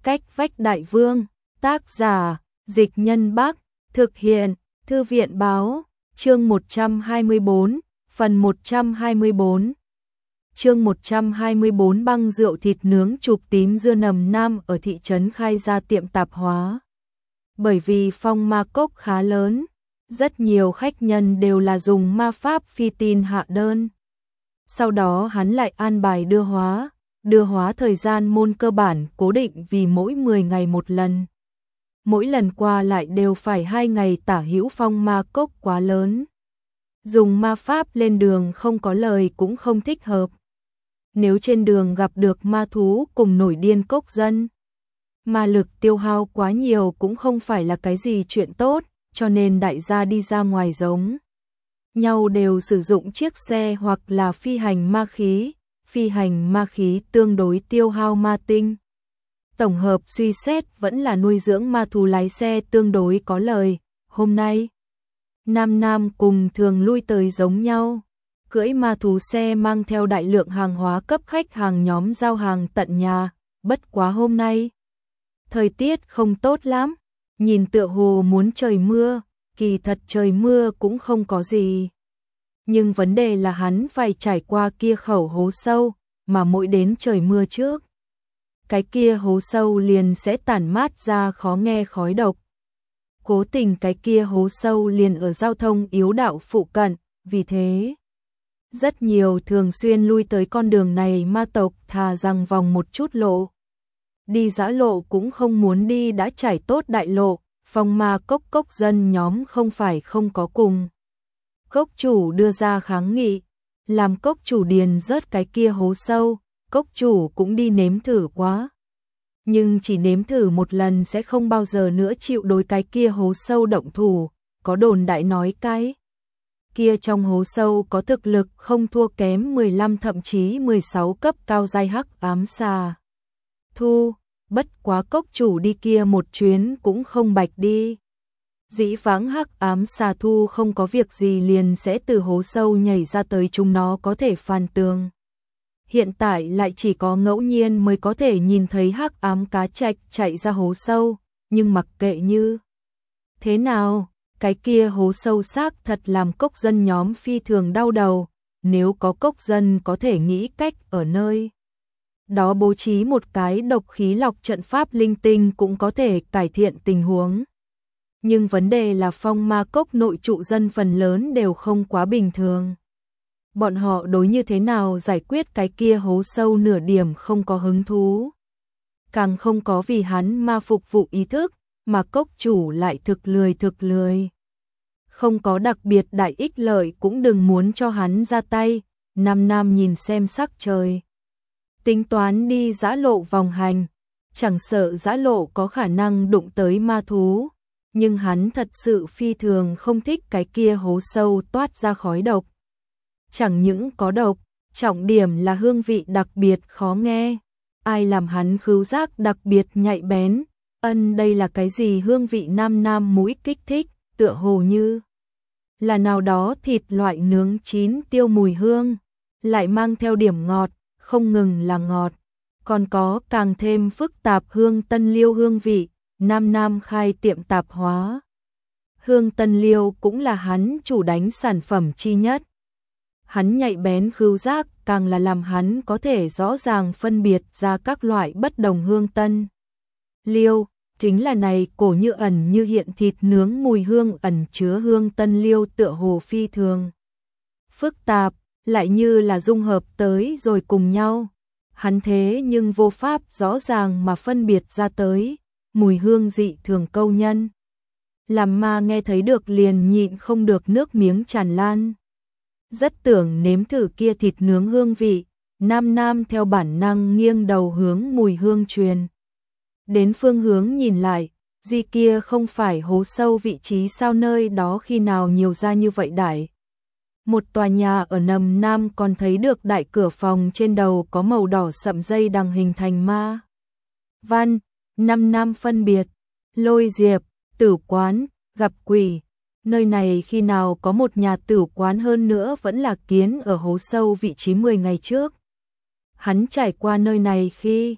Cách vách đại vương, tác giả, Dịch Nhân Bắc, thực hiện, Thư viện báo, chương 124, phần 124. Chương 124 băng rượu thịt nướng chụp tím dưa nầm nam ở thị trấn khai ra tiệm tạp hóa. Bởi vì phong ma cốc khá lớn, rất nhiều khách nhân đều là dùng ma pháp phi tin hạ đơn. Sau đó hắn lại an bài đưa hóa thời gian môn cơ bản cố định vì mỗi 10 ngày một lần. Mỗi lần qua lại đều phải 2 ngày tả hữu, phong ma cốc quá lớn. Dùng ma pháp lên đường không có lời cũng không thích hợp. Nếu trên đường gặp được ma thú cùng nổi điên cốc dân, ma lực tiêu hao quá nhiều cũng không phải là cái gì chuyện tốt, cho nên đại gia đi ra ngoài giống nhau đều sử dụng chiếc xe hoặc là phi hành ma khí. Phi hành ma khí tương đối tiêu hao ma tinh. Tổng hợp suy xét vẫn là nuôi dưỡng ma thú lái xe tương đối có lời. Hôm nay, Nam cùng thường lui tới giống nhau, cưỡi ma thú xe mang theo đại lượng hàng hóa cấp khách hàng nhóm giao hàng tận nhà. Bất quá hôm nay, thời tiết không tốt lắm, nhìn tựa hồ muốn trời mưa, kỳ thật trời mưa cũng không có gì. Nhưng vấn đề là hắn phải trải qua kia khẩu hố sâu, mà mỗi đến trời mưa trước, cái kia hố sâu liền sẽ tản mát ra khó nghe khói độc. Cố tình cái kia hố sâu liền ở giao thông yếu đạo phụ cận, vì thế rất nhiều thường xuyên lui tới con đường này ma tộc thà rằng vòng một chút lộ. Đi dã lộ cũng không muốn đi đã trải tốt đại lộ. Phong ma cốc dân nhóm không phải không có cùng cốc chủ đưa ra kháng nghị, làm cốc chủ điền rớt cái kia hố sâu, cốc chủ cũng đi nếm thử quá. Nhưng chỉ nếm thử một lần sẽ không bao giờ nữa chịu đối cái kia hố sâu động thủ, có đồn đại nói cái kia trong hố sâu có thực lực không thua kém 15 thậm chí 16 cấp cao giai hắc ám xà thu. Bất quá cốc chủ đi kia một chuyến cũng không bạch đi. Dĩ vãng hắc ám xà thu không có việc gì liền sẽ từ hố sâu nhảy ra tới, chúng nó có thể phàn tường. Hiện tại lại chỉ có ngẫu nhiên mới có thể nhìn thấy hắc ám cá trạch chạy ra hố sâu, nhưng mặc kệ như thế nào, cái kia hố sâu xác thật làm cốc dân nhóm phi thường đau đầu. Nếu có cốc dân có thể nghĩ cách ở nơi đó bố trí một cái độc khí lọc trận pháp linh tinh cũng có thể cải thiện tình huống. Nhưng vấn đề là phong ma cốc nội trụ dân phần lớn đều không quá bình thường. Bọn họ đối như thế nào giải quyết cái kia hố sâu nửa điểm không có hứng thú. Càng không có vì hắn ma phục vụ ý thức, mà cốc chủ lại thực lười. Không có đặc biệt đại ích lợi cũng đừng muốn cho hắn ra tay. Nam nhìn xem sắc trời, tính toán đi dã lộ vòng hành, chẳng sợ dã lộ có khả năng đụng tới ma thú, nhưng hắn thật sự phi thường không thích cái kia hố sâu toát ra khói độc. Chẳng những có độc, trọng điểm là hương vị đặc biệt khó nghe. Ai làm hắn khứu giác đặc biệt nhạy bén? Đây là cái gì hương vị? Nam mũi kích thích, tựa hồ như là nào đó thịt loại nướng chín tiêu mùi hương, lại mang theo điểm ngọt. Không ngừng là ngọt, còn có càng thêm phức tạp hương tân liêu hương vị. Nam khai tiệm tạp hóa, hương tân liêu cũng là hắn chủ đánh sản phẩm chi nhất. Hắn nhạy bén khứu giác càng là làm hắn có thể rõ ràng phân biệt ra các loại bất đồng hương tân liêu. Chính là này cổ như ẩn như hiện thịt nướng mùi hương ẩn chứa hương tân liêu tựa hồ phi thường phức tạp, lại như là dung hợp tới rồi cùng nhau. Hắn thế nhưng vô pháp rõ ràng mà phân biệt ra tới, mùi hương dị thường câu nhân. Làm ma nghe thấy được liền nhịn không được nước miếng tràn lan. Rất tưởng nếm thử kia thịt nướng hương vị, Nam theo bản năng nghiêng đầu hướng mùi hương truyền. Đến phương hướng nhìn lại, gì kia không phải hố sâu vị trí sao, nơi đó khi nào nhiều ra như vậy đại. Một tòa nhà ở nầm Nam còn thấy được đại cửa phòng trên đầu có màu đỏ sậm dây đằng hình thành ma văn. Nam phân biệt, Lôi Diệp, tử quán, gặp quỷ. Nơi này khi nào có một nhà tử quán, hơn nữa vẫn là kiến ở hố sâu vị trí 10 ngày trước. Hắn trải qua nơi này khi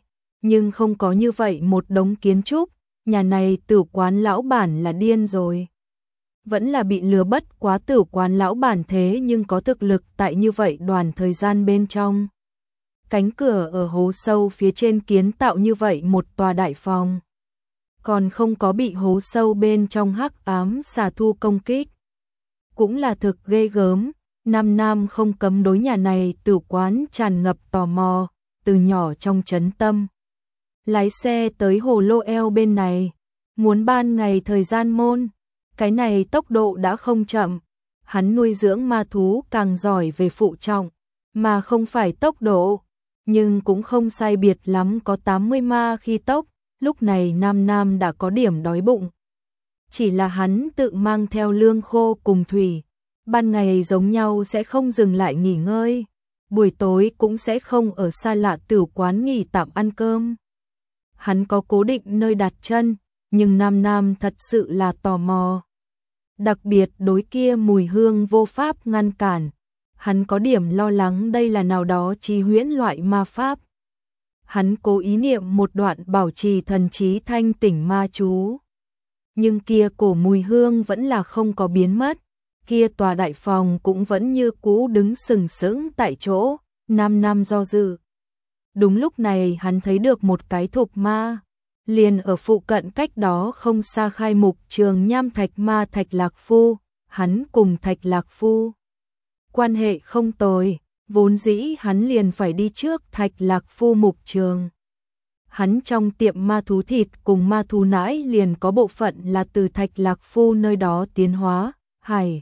nhưng không có như vậy một đống kiến trúc, nhà này tử quán lão bản là điên rồi. Vẫn là bị lừa bất quá, tử quán lão bản thế nhưng có thực lực tại như vậy đoàn thời gian bên trong. Cánh cửa ở hố sâu phía trên kiến tạo như vậy một tòa đại phòng. Còn không có bị hố sâu bên trong hắc ám xà thu công kích. Cũng là thực ghê gớm, Nam không cấm đối nhà này tử quán tràn ngập tò mò, từ nhỏ trong trấn tâm. Lái xe tới hồ lô eo bên này, muốn ban ngày thời gian môn, cái này tốc độ đã không chậm, hắn nuôi dưỡng ma thú càng giỏi về phụ trọng, mà không phải tốc độ, nhưng cũng không sai biệt lắm có 80 ma khi tốc, lúc này Nam đã có điểm đói bụng. Chỉ là hắn tự mang theo lương khô cùng thủy, ban ngày giống nhau sẽ không dừng lại nghỉ ngơi, buổi tối cũng sẽ không ở xa lạ tử quán nghỉ tạm ăn cơm. Hắn có cố định nơi đặt chân, nhưng Nam thật sự là tò mò. Đặc biệt đối kia mùi hương vô pháp ngăn cản, hắn có điểm lo lắng đây là nào đó chi huyễn loại ma pháp. Hắn cố ý niệm một đoạn bảo trì thần trí thanh tỉnh ma chú. Nhưng kia cổ mùi hương vẫn là không có biến mất, kia tòa đại phòng cũng vẫn như cũ đứng sừng sững tại chỗ, Nam do dự. Đúng lúc này hắn thấy được một cái thục ma, liền ở phụ cận cách đó không xa khai mục trường nham thạch ma Thạch Lạc Phu, hắn cùng Thạch Lạc Phu quan hệ không tồi, vốn dĩ hắn liền phải đi trước Thạch Lạc Phu mục trường. Hắn trong tiệm ma thú thịt cùng ma thú nãi liền có bộ phận là từ Thạch Lạc Phu nơi đó tiến hóa, Hải.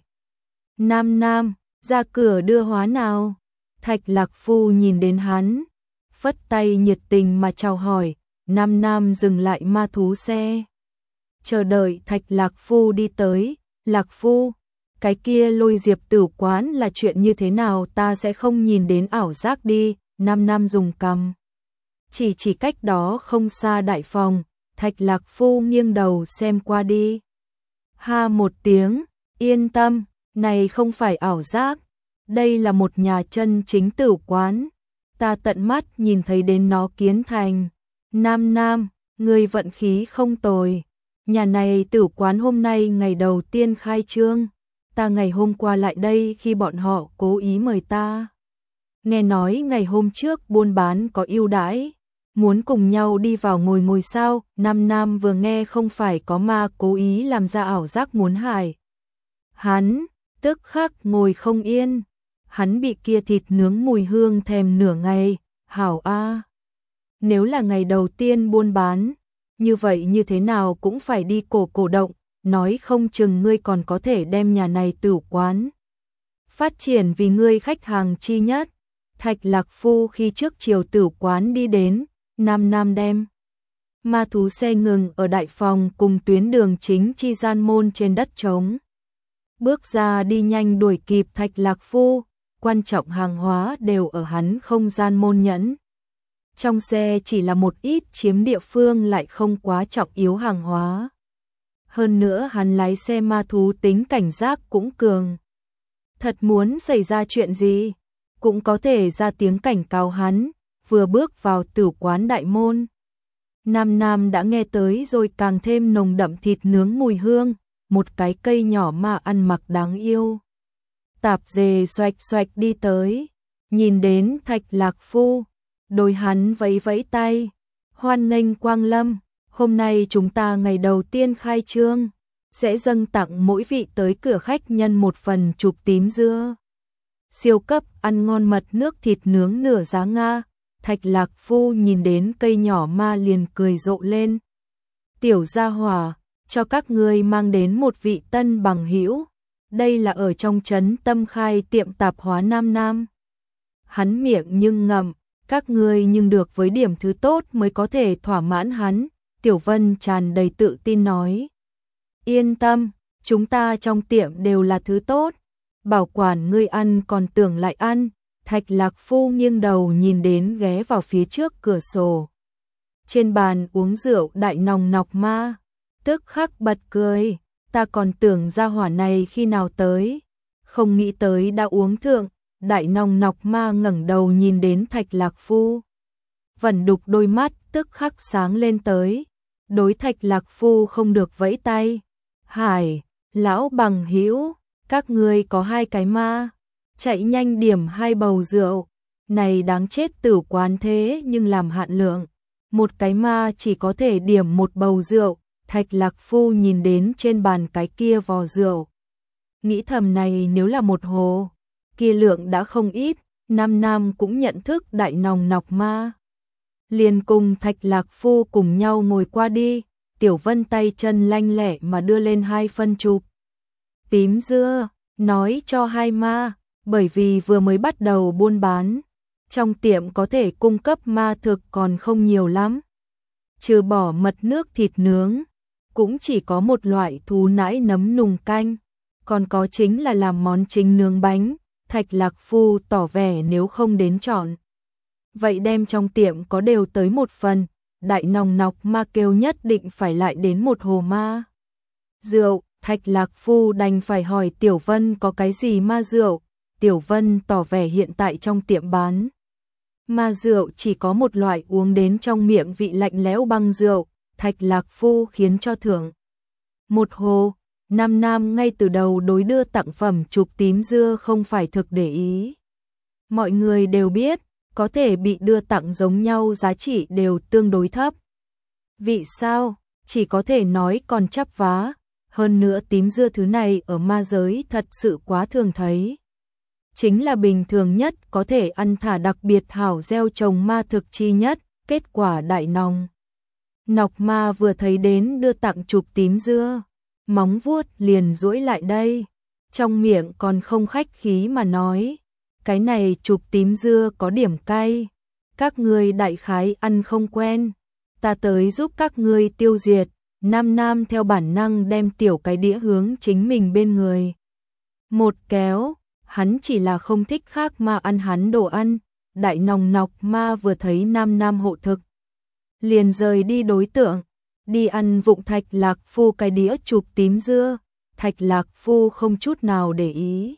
Nam, ra cửa đưa hóa nào? Thạch Lạc Phu nhìn đến hắn, phất tay nhiệt tình mà chào hỏi, Nam dừng lại ma thú xe. Chờ đợi Thạch Lạc Phu đi tới, Lạc Phu, cái kia Lôi Diệp tử quán là chuyện như thế nào, ta sẽ không nhìn đến ảo giác đi, Nam dùng cằm. Chỉ cách đó không xa đại phòng, Thạch Lạc Phu nghiêng đầu xem qua đi. Ha một tiếng, yên tâm, này không phải ảo giác, đây là một nhà chân chính tử quán, ta tận mắt nhìn thấy đến nó kiến thành. Nam, người vận khí không tồi, nhà này tử quán hôm nay ngày đầu tiên khai trương, ta ngày hôm qua lại đây khi bọn họ cố ý mời ta. Nghe nói ngày hôm trước buôn bán có ưu đãi, muốn cùng nhau đi vào ngồi sao, Nam vừa nghe không phải có ma cố ý làm ra ảo giác muốn hại. Hắn, tức khắc ngồi không yên, hắn bị kia thịt nướng mùi hương thèm nửa ngày, hảo a. Nếu là ngày đầu tiên buôn bán, như vậy như thế nào cũng phải đi cổ động, nói không chừng ngươi còn có thể đem nhà này tử quán phát triển vì ngươi khách hàng chi nhất. Thạch Lạc Phu khi trước chiều tử quán đi đến, Nam đem ma thú xe ngừng ở đại phòng cùng tuyến đường chính chi gian môn trên đất trống. Bước ra đi nhanh đuổi kịp Thạch Lạc Phu, quan trọng hàng hóa đều ở hắn không gian môn nhẫn. Trong xe chỉ là một ít chiếm địa phương lại không quá trọng yếu hàng hóa. Hơn nữa hắn lái xe ma thú tính cảnh giác cũng cường. Thật muốn xảy ra chuyện gì, cũng có thể ra tiếng cảnh cáo hắn, vừa bước vào tử quán đại môn. Nam đã nghe tới rồi càng thêm nồng đậm thịt nướng mùi hương, một cái cây nhỏ mà ăn mặc đáng yêu. Tạp dề xoạch đi tới, nhìn đến Thạch Lạc Phu, đôi hắn vẫy tay, hoan nghênh quang lâm, hôm nay chúng ta ngày đầu tiên khai trương, sẽ dâng tặng mỗi vị tới cửa khách nhân một phần chụp tím dưa. Siêu cấp ăn ngon mật nước thịt nướng nửa giá Nga, Thạch Lạc Phu nhìn đến cây nhỏ ma liền cười rộ lên. Tiểu gia hỏa, cho các ngươi mang đến một vị tân bằng hữu. Đây là ở trong trấn Tâm khai tiệm tạp hóa Nam. Hắn miệng nhưng ngậm, các ngươi nhưng được với điểm thứ tốt mới có thể thỏa mãn hắn. Tiểu Vân tràn đầy tự tin nói. Yên tâm, chúng ta trong tiệm đều là thứ tốt. Bảo quản ngươi ăn còn tưởng lại ăn. Thạch Lạc Phu nghiêng đầu nhìn đến ghé vào phía trước cửa sổ. Trên bàn uống rượu đại nòng nọc ma, tức khắc bật cười, ta còn tưởng gia hỏa này khi nào tới, không nghĩ tới đã uống thượng. Đại nòng nọc ma ngẩng đầu nhìn đến Thạch Lạc Phu, vẩn đục đôi mắt tức khắc sáng lên tới, đối Thạch Lạc Phu không được vẫy tay. Hải, lão bằng hữu, các ngươi có 2 cái ma, chạy nhanh điểm 2 bầu rượu, này đáng chết tử quán thế nhưng làm hạn lượng, một cái ma chỉ có thể điểm 1 bầu rượu. Thạch Lạc Phu nhìn đến trên bàn cái kia vò rượu, nghĩ thầm này nếu là một hồ, kia lượng đã không ít. Nam Nam cũng nhận thức đại nòng nọc ma, liền cùng Thạch Lạc Phu cùng nhau ngồi qua đi. Tiểu Vân tay chân lanh lẹ mà đưa lên 2 phân chụp tím dưa, nói cho 2 ma, bởi vì vừa mới bắt đầu buôn bán, trong tiệm có thể cung cấp ma thực còn không nhiều lắm. Trừ bỏ mật nước thịt nướng, cũng chỉ có một loại thú nãi nấm nùng canh, còn có chính là làm món chính nướng bánh. Thạch Lạc Phu tỏ vẻ nếu không đến chọn, vậy đem trong tiệm có đều tới 1 phần. Đại nòng nọc ma kêu nhất định phải lại đến 1 hồ ma rượu. Thạch Lạc Phu đành phải hỏi Tiểu Vân có cái gì ma rượu. Tiểu Vân tỏ vẻ hiện tại trong tiệm bán ma rượu chỉ có một loại uống đến trong miệng vị lạnh lẽo băng rượu. Thạch Lạc Phu khiến cho thưởng 1 hồ. Nam Nam ngay từ đầu đối đưa tặng phẩm chụp tím dưa không phải thực để ý. Mọi người đều biết, có thể bị đưa tặng giống nhau giá trị đều tương đối thấp. Vì sao? Chỉ có thể nói còn chắp vá. Hơn nữa tím dưa thứ này ở ma giới thật sự quá thường thấy. Chính là bình thường nhất có thể ăn thả đặc biệt hảo gieo trồng ma thực chi nhất. Kết quả đại nòng nọc ma vừa thấy đến đưa tặng chụp tím dưa, móng vuốt liền duỗi lại đây, trong miệng còn không khách khí mà nói, cái này chụp tím dưa có điểm cay, các ngươi đại khái ăn không quen, ta tới giúp các ngươi tiêu diệt. Nam Nam theo bản năng đem tiểu cái đĩa hướng chính mình bên người một kéo, hắn chỉ là không thích khác mà ăn hắn đồ ăn. Đại nòng nọc ma vừa thấy Nam Nam hộ thực, liền rời đi đối tượng, đi ăn vụng Thạch Lạc Phu cái đĩa chụp tím dưa. Thạch Lạc Phu không chút nào để ý,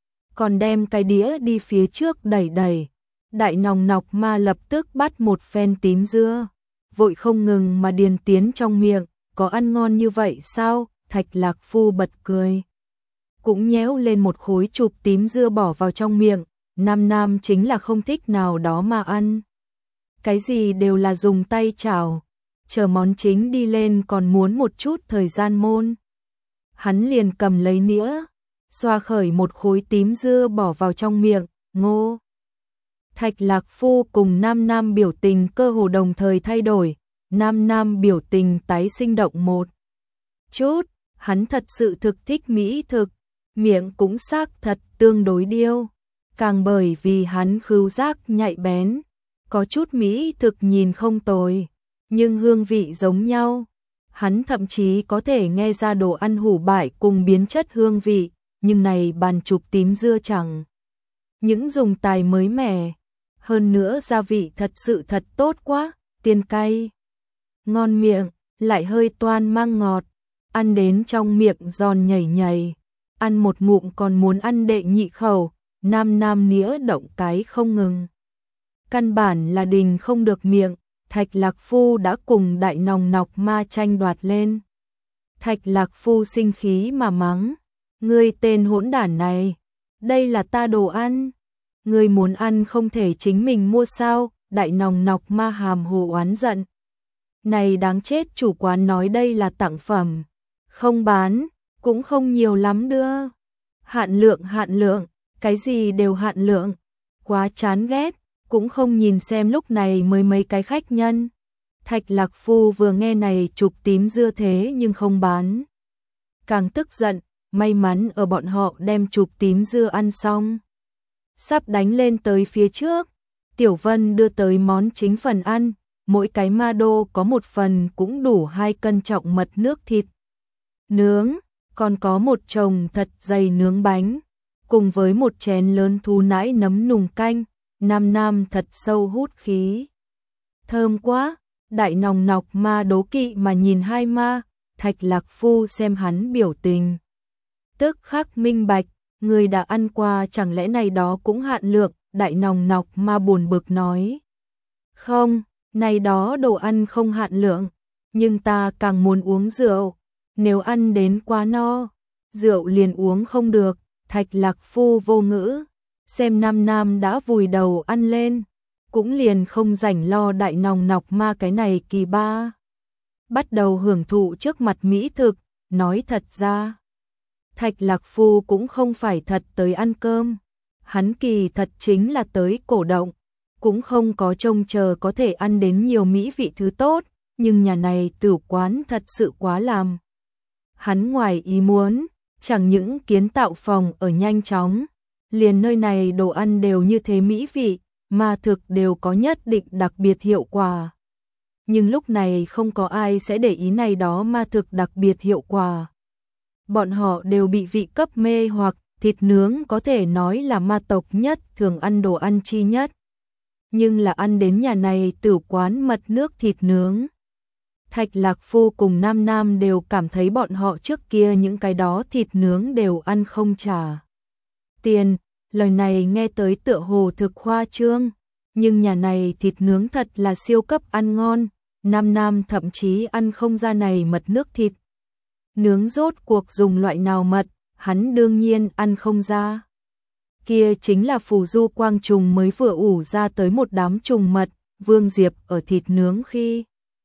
còn đem cái đĩa đi phía trước đẩy đẩy. Đại nòng nọc ma lập tức bắt một phen tím dưa, vội không ngừng mà điền tiến trong miệng. Có ăn ngon như vậy sao? Thạch Lạc Phu bật cười, cũng nhéo lên một khối chụp tím dưa bỏ vào trong miệng. Nam Nam chính là không thích nào đó mà ăn, cái gì đều là dùng tay chảo, chờ món chính đi lên còn muốn một chút thời gian môn. Hắn liền cầm lấy nĩa, xoa khởi một khối tím dưa bỏ vào trong miệng, ngô. Thạch Lạc Phu cùng Nam Nam biểu tình cơ hồ đồng thời thay đổi. Nam Nam biểu tình tái sinh động một chút, hắn thật sự thực thích mỹ thực, miệng cũng xác thật tương đối điêu, càng bởi vì hắn khứu giác nhạy bén, có chút mỹ thực nhìn không tồi, nhưng hương vị giống nhau. Hắn thậm chí có thể nghe ra đồ ăn hủ bại cùng biến chất hương vị, nhưng này bàn chụp tím dưa chẳng những dùng tài mới mẻ, hơn nữa gia vị thật sự thật tốt quá, tiên cay, ngon miệng, lại hơi toan mang ngọt, ăn đến trong miệng giòn nhảy nhảy, ăn một ngụm còn muốn ăn đệ nhị khẩu. Nam Nam nĩa động cái không ngừng, căn bản là đình không được miệng. Thạch Lạc Phu đã cùng đại nòng nọc ma tranh đoạt lên. Thạch Lạc Phu sinh khí mà mắng, ngươi tên hỗn đản này, đây là ta đồ ăn, ngươi muốn ăn không thể chính mình mua sao? Đại nòng nọc ma hàm hồ oán giận, này đáng chết, chủ quán nói đây là tặng phẩm, không bán, cũng không nhiều lắm đưa. Hạn lượng, cái gì đều hạn lượng, quá chán ghét, cũng không nhìn xem lúc này mới mấy cái khách nhân. Thạch Lạc Phu vừa nghe này chụp tím dưa thế nhưng không bán, càng tức giận, may mắn ở bọn họ đem chụp tím dưa ăn xong, sắp đánh lên tới phía trước. Tiểu Vân đưa tới món chính phần ăn, mỗi cái ma đô có một phần cũng đủ 2 cân trọng mật nước thịt nướng, còn có một chồng thật dày nướng bánh, cùng với một chén lớn thú nãi nấm nùng canh. Nam Nam thật sâu hút khí, thơm quá. Đại nòng nọc ma đố kỵ mà nhìn 2 ma. Thạch Lạc Phu xem hắn biểu tình, tức khắc minh bạch, người đã ăn qua chẳng lẽ này đó cũng hạn lượng. Đại nòng nọc ma buồn bực nói, không, Này đó đồ ăn không hạn lượng, nhưng ta càng muốn uống rượu, nếu ăn đến quá no, rượu liền uống không được. Thạch Lạc Phu vô ngữ, xem Nam Nam đã vùi đầu ăn lên, cũng liền không rảnh lo đại nòng nọc ma cái này kỳ ba. Bắt đầu hưởng thụ trước mặt mỹ thực, nói thật ra. Thạch Lạc Phu cũng không phải thật tới ăn cơm, hắn kỳ thật chính là tới cổ động, cũng không có trông chờ có thể ăn đến nhiều mỹ vị thứ tốt, nhưng nhà này tửu quán thật sự quá làm. Hắn ngoài ý muốn, chẳng những kiến tạo phòng ở nhanh chóng, liền nơi này đồ ăn đều như thế mỹ vị, mà thực đều có nhất định đặc biệt hiệu quả. Nhưng lúc này không có ai sẽ để ý này đó mà thực đặc biệt hiệu quả. Bọn họ đều bị vị cấp mê hoặc, thịt nướng có thể nói là ma tộc nhất thường ăn đồ ăn chi nhất. Nhưng là ăn đến nhà này tửu quán mật nước thịt nướng. Thạch Lạc Phu cùng Nam Nam đều cảm thấy bọn họ trước kia những cái đó thịt nướng đều ăn không trả tiền. Lời này nghe tới tựa hồ thực khoa trương, nhưng nhà này thịt nướng thật là siêu cấp ăn ngon. Nam Nam thậm chí ăn không ra này mật nước thịt nướng rốt cuộc dùng loại nào mật, hắn đương nhiên ăn không ra. Kia chính là phù du quang trùng mới vừa ủ ra tới một đám trùng mật. Vương Diệp ở thịt nướng khi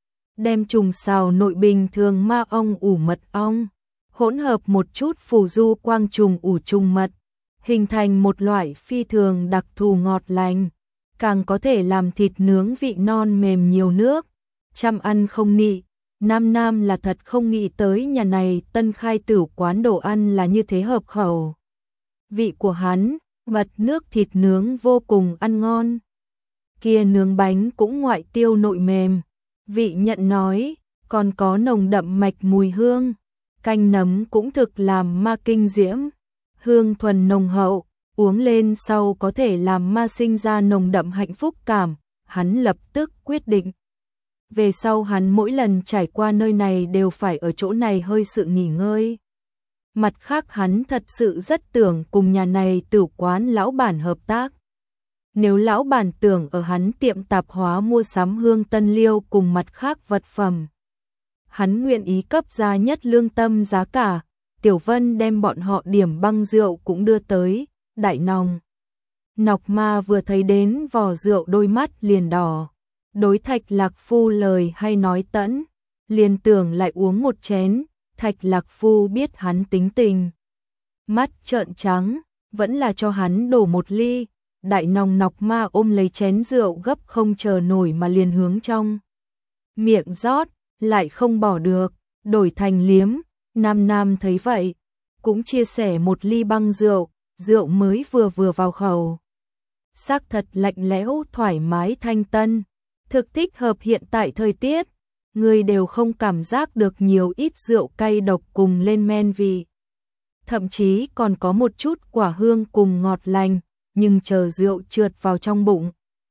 đem trùng xào nội bình thường ma ong ủ mật ong, hỗn hợp một chút phù du quang trùng ủ trùng mật, hình thành một loại phi thường đặc thù ngọt lành, càng có thể làm thịt nướng vị non mềm nhiều nước, chăm ăn không nị. Nam Nam là thật không nghĩ tới nhà này tân khai tửu quán đồ ăn là như thế hợp khẩu. Vị của hắn, mật nước thịt nướng vô cùng ăn ngon. Kia nướng bánh cũng ngoại tiêu nội mềm, vị nhận nói, còn có nồng đậm mạch mùi hương, canh nấm cũng thực làm ma kinh diễm, hương thuần nồng hậu, uống lên sau có thể làm ma sinh ra nồng đậm hạnh phúc cảm. Hắn lập tức quyết định. Về sau hắn mỗi lần trải qua nơi này đều phải ở chỗ này hơi sự nghỉ ngơi. Mặt khác hắn thật sự rất tưởng cùng nhà này tửu quán lão bản hợp tác. Nếu lão bản tưởng ở hắn tiệm tạp hóa mua sắm hương tân liêu cùng mặt khác vật phẩm, hắn nguyện ý cấp ra nhất lương tâm giá cả. Tiểu Vân đem bọn họ điểm băng rượu cũng đưa tới, đại nòng nọc ma vừa thấy đến vò rượu đôi mắt liền đỏ. Đối Thạch Lạc Phu lời hay nói tẫn, liền tưởng lại uống một chén. Thạch Lạc Phu biết hắn tính tình, mắt trợn trắng, vẫn là cho hắn đổ một ly. Đại nòng nọc ma ôm lấy chén rượu gấp không chờ nổi mà liền hướng trong miệng rót, lại không bỏ được, đổi thành liếm. Nam Nam thấy vậy, cũng chia sẻ một ly băng rượu, rượu mới vừa vào khẩu. Sắc thật lạnh lẽo thoải mái thanh tân, thực thích hợp hiện tại thời tiết, người đều không cảm giác được nhiều ít rượu cay độc cùng lên men vị. Thậm chí còn có một chút quả hương cùng ngọt lành, nhưng chờ rượu trượt vào trong bụng,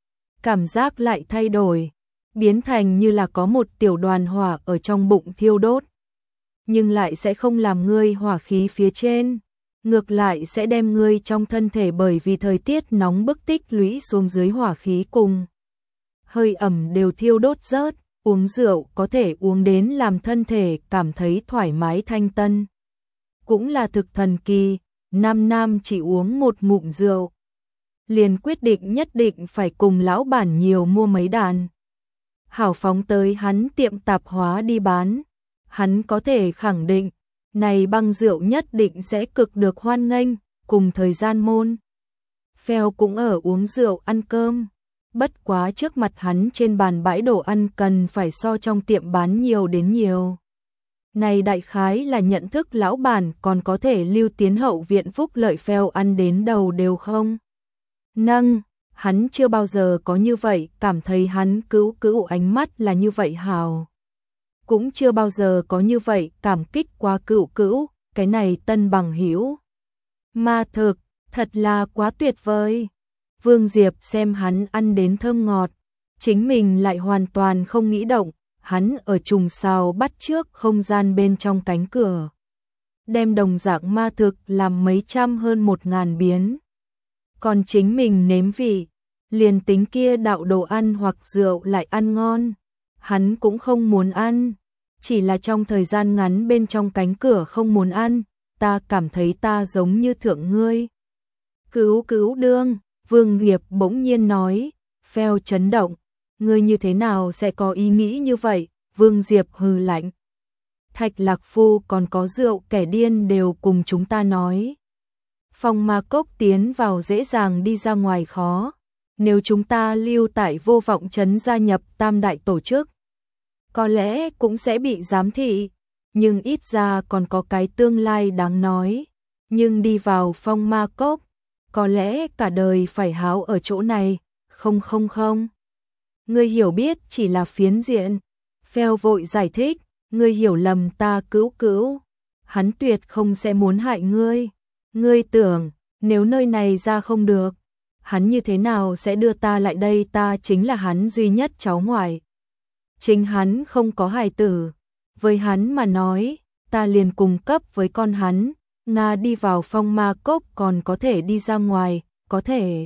cảm giác lại thay đổi, biến thành như là có một tiểu đoàn hỏa ở trong bụng thiêu đốt. Nhưng lại sẽ không làm ngươi hỏa khí phía trên, ngược lại sẽ đem ngươi trong thân thể bởi vì thời tiết nóng bức tích lũy xuống dưới hỏa khí cùng hơi ẩm đều thiêu đốt rớt. Uống rượu có thể uống đến làm thân thể cảm thấy thoải mái thanh tân, cũng là thực thần kỳ. Nam Nam chỉ uống một ngụm rượu, liền quyết định nhất định phải cùng lão bản nhiều mua mấy đàn hảo phóng tới hắn tiệm tạp hóa đi bán. Hắn có thể khẳng định, này băng rượu nhất định sẽ cực được hoan nghênh. Cùng thời gian môn Phèo cũng ở uống rượu ăn cơm, bất quá trước mặt hắn trên bàn bãi đồ ăn cần phải so trong tiệm bán nhiều đến nhiều. Này đại khái là nhận thức lão bản còn có thể lưu tiến hậu viện phúc lợi. Phèo ăn đến đầu đều không nâng, hắn chưa bao giờ có như vậy cảm thấy hắn cứu ánh mắt là như vậy hào. Cũng chưa bao giờ có như vậy cảm kích quá cữu, cái này tân bằng hữu. Ma thực, thật là quá tuyệt vời. Vương Diệp xem hắn ăn đến thơm ngọt, chính mình lại hoàn toàn không nghĩ động. Hắn ở trùng xào bắt trước không gian bên trong cánh cửa, đem đồng dạng ma thực làm mấy trăm hơn 1000 biến. Còn chính mình nếm vị, liền tính kia đạo đồ ăn hoặc rượu lại ăn ngon, hắn cũng không muốn ăn, chỉ là trong thời gian ngắn bên trong cánh cửa không muốn ăn, ta cảm thấy ta giống như thượng ngươi. Cứu đương, Vương Nghiệp bỗng nhiên nói, Phèo chấn động, ngươi như thế nào sẽ có ý nghĩ như vậy, Vương Diệp hừ lạnh. Thạch Lạc Phu còn có rượu kẻ điên đều cùng chúng ta nói. Phong Ma Cốc tiến vào dễ dàng đi ra ngoài khó, nếu chúng ta lưu tại Vô Vọng Trấn gia nhập tam đại tổ chức, có lẽ cũng sẽ bị giám thị, nhưng ít ra còn có cái tương lai đáng nói, nhưng đi vào Phong Ma Cốc, có lẽ cả đời phải háo ở chỗ này, không. Ngươi hiểu biết chỉ là phiến diện, Phèo vội giải thích, ngươi hiểu lầm ta cứu, hắn tuyệt không sẽ muốn hại ngươi, ngươi tưởng, nếu nơi này ra không được, hắn như thế nào sẽ đưa ta lại đây, ta chính là hắn duy nhất cháu ngoại. Chính hắn không có hài tử, với hắn mà nói, ta liền cùng cấp với con hắn, Nga đi vào Phong Ma Cốc còn có thể đi ra ngoài, có thể.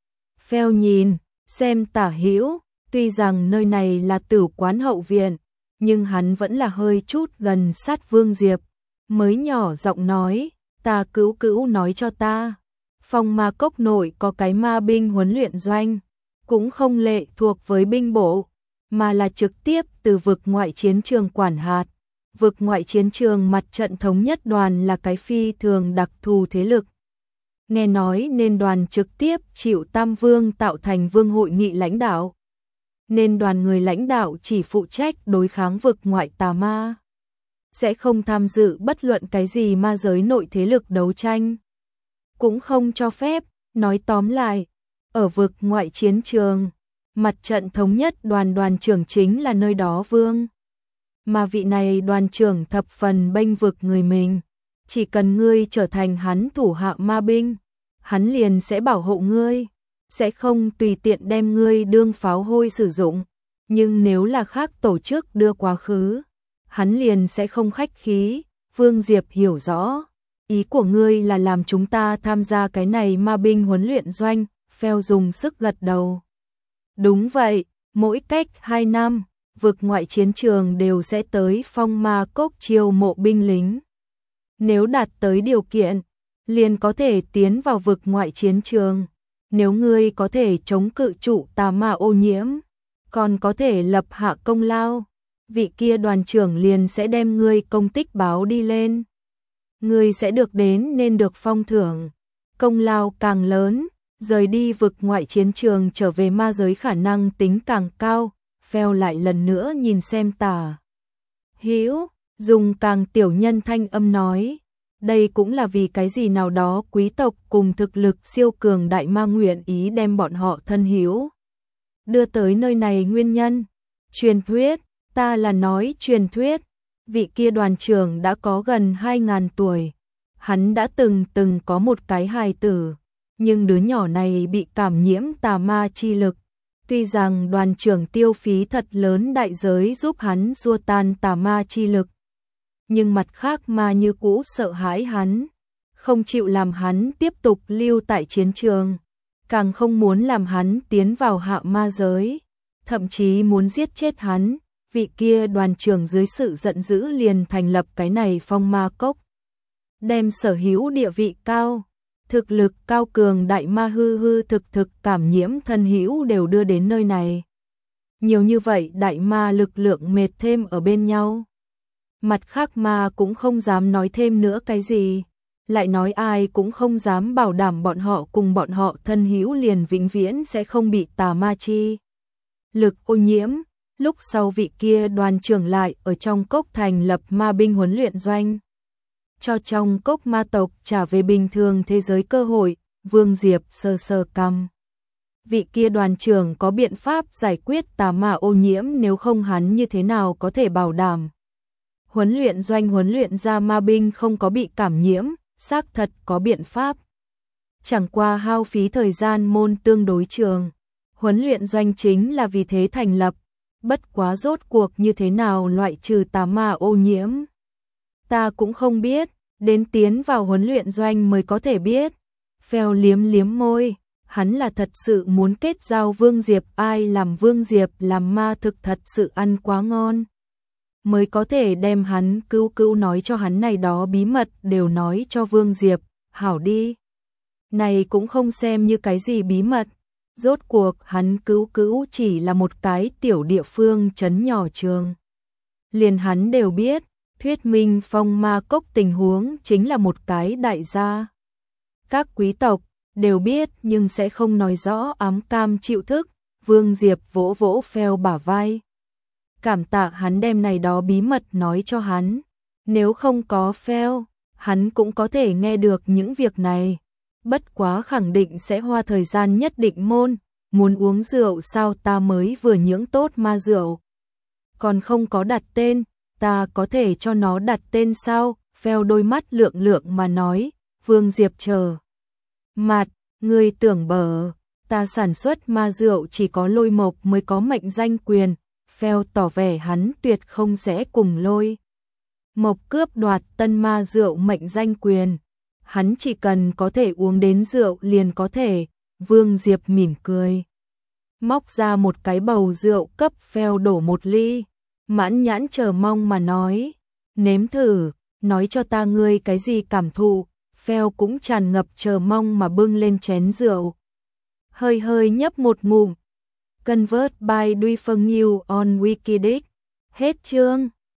Phèo nhìn, xem tả hữu, tuy rằng nơi này là tử quán hậu viện, nhưng hắn vẫn là hơi chút gần sát Vương Diệp, mới nhỏ giọng nói, ta cứu nói cho ta. Phong Ma Cốc nội có cái ma binh huấn luyện doanh, cũng không lệ thuộc với binh bộ, mà là trực tiếp từ vực ngoại chiến trường quản hạt. Vực ngoại chiến trường mặt trận thống nhất đoàn là cái phi thường đặc thù thế lực. Nghe nói nên đoàn trực tiếp chịu Tam Vương tạo thành vương hội nghị lãnh đạo. Nên đoàn người lãnh đạo chỉ phụ trách đối kháng vực ngoại tà ma, sẽ không tham dự bất luận cái gì ma giới nội thế lực đấu tranh, cũng không cho phép. Nói tóm lại, ở vực ngoại chiến trường, mặt trận thống nhất đoàn trưởng chính là nơi đó vương. Mà vị này đoàn trưởng thập phần bênh vực người mình, chỉ cần ngươi trở thành hắn thủ hạ ma binh, hắn liền sẽ bảo hộ ngươi, sẽ không tùy tiện đem ngươi đương pháo hôi sử dụng, nhưng nếu là khác tổ chức đưa quá khứ, hắn liền sẽ không khách khí. Vương Diệp hiểu rõ, ý của ngươi là làm chúng ta tham gia cái này ma binh huấn luyện doanh, Phèo dùng sức gật đầu. Đúng vậy, mỗi cách 2 năm, vực ngoại chiến trường đều sẽ tới Phong Ma Cốc chiêu mộ binh lính. Nếu đạt tới điều kiện, liền có thể tiến vào vực ngoại chiến trường. Nếu ngươi có thể chống cự trụ tà ma ô nhiễm, còn có thể lập hạ công lao, vị kia đoàn trưởng liền sẽ đem ngươi công tích báo đi lên. Ngươi sẽ được đến nên được phong thưởng, công lao càng lớn, rời đi vực ngoại chiến trường trở về ma giới khả năng tính càng cao. Phèo lại lần nữa nhìn xem tả hữu, dùng càng tiểu nhân thanh âm nói, đây cũng là vì cái gì nào đó quý tộc cùng thực lực siêu cường đại ma nguyện ý đem bọn họ thân hữu đưa tới nơi này nguyên nhân. Truyền thuyết, ta là nói truyền thuyết, vị kia đoàn trưởng đã có gần 2000 tuổi, hắn đã từng có một cái hài tử, nhưng đứa nhỏ này bị cảm nhiễm tà ma chi lực. Tuy rằng đoàn trưởng tiêu phí thật lớn đại giới giúp hắn xua tan tà ma chi lực, nhưng mặt khác ma như cũ sợ hãi hắn, không chịu làm hắn tiếp tục lưu tại chiến trường, càng không muốn làm hắn tiến vào hạ ma giới, thậm chí muốn giết chết hắn. Vị kia đoàn trưởng dưới sự giận dữ liền thành lập cái này Phong Ma Cốc, đem sở hữu địa vị cao, thực lực cao cường đại ma hư thực cảm nhiễm thân hữu đều đưa đến nơi này. Nhiều như vậy đại ma lực lượng mệt thêm ở bên nhau. Mặt khác ma cũng không dám nói thêm nữa cái gì, lại nói ai cũng không dám bảo đảm bọn họ cùng bọn họ thân hữu liền vĩnh viễn sẽ không bị tà ma chi lực ô nhiễm. Lúc sau vị kia đoàn trưởng lại ở trong cốc thành lập ma binh huấn luyện doanh, cho trong cốc ma tộc trả về bình thường thế giới cơ hội. Vương Diệp sờ cằm. Vị kia đoàn trưởng có biện pháp giải quyết tà ma ô nhiễm, nếu không hắn như thế nào có thể bảo đảm huấn luyện doanh huấn luyện ra ma binh không có bị cảm nhiễm. Xác thật có biện pháp, chẳng qua hao phí thời gian môn tương đối trường. Huấn luyện doanh chính là vì thế thành lập, bất quá rốt cuộc như thế nào loại trừ tà ma ô nhiễm, ta cũng không biết, đến tiến vào huấn luyện doanh mới có thể biết. Phèo liếm môi, hắn là thật sự muốn kết giao Vương Diệp, ai làm Vương Diệp làm ma thực thật sự ăn quá ngon. Mới có thể đem hắn cứu nói cho hắn này đó bí mật đều nói cho Vương Diệp, hảo đi. Này cũng không xem như cái gì bí mật, rốt cuộc hắn cứu chỉ là một cái tiểu địa phương trấn nhỏ trường. Liền hắn đều biết, thuyết minh Phong Ma Cốc tình huống chính là một cái đại gia. Các quý tộc đều biết nhưng sẽ không nói rõ, ám cam chịu thức. Vương Diệp vỗ vỗ Phèo bả vai. Cảm tạ hắn đem này đó bí mật nói cho hắn. Nếu không có Phèo, hắn cũng có thể nghe được những việc này. Bất quá khẳng định sẽ hoa thời gian nhất định môn. Muốn uống rượu sao, ta mới vừa nhưỡng tốt ma rượu. Còn không có đặt tên, ta có thể cho nó đặt tên sao? Phèo đôi mắt lượng mà nói. Vương Diệp chờ mặt, ngươi tưởng bở, ta sản xuất ma rượu chỉ có Lôi Mộc mới có mệnh danh quyền. Phèo tỏ vẻ hắn tuyệt không sẽ cùng Lôi Mộc cướp đoạt tân ma rượu mệnh danh quyền. Hắn chỉ cần có thể uống đến rượu liền có thể. Vương Diệp mỉm cười, móc ra một cái bầu rượu cấp Phèo đổ một ly. Mãn Nhãn chờ mong mà nói, nếm thử, nói cho ta ngươi cái gì cảm thụ. Phèo cũng tràn ngập chờ mong mà bưng lên chén rượu. Hơi nhấp một ngụm. Convert by Duy Phương Nhiêu on Wikidic. Hết chương.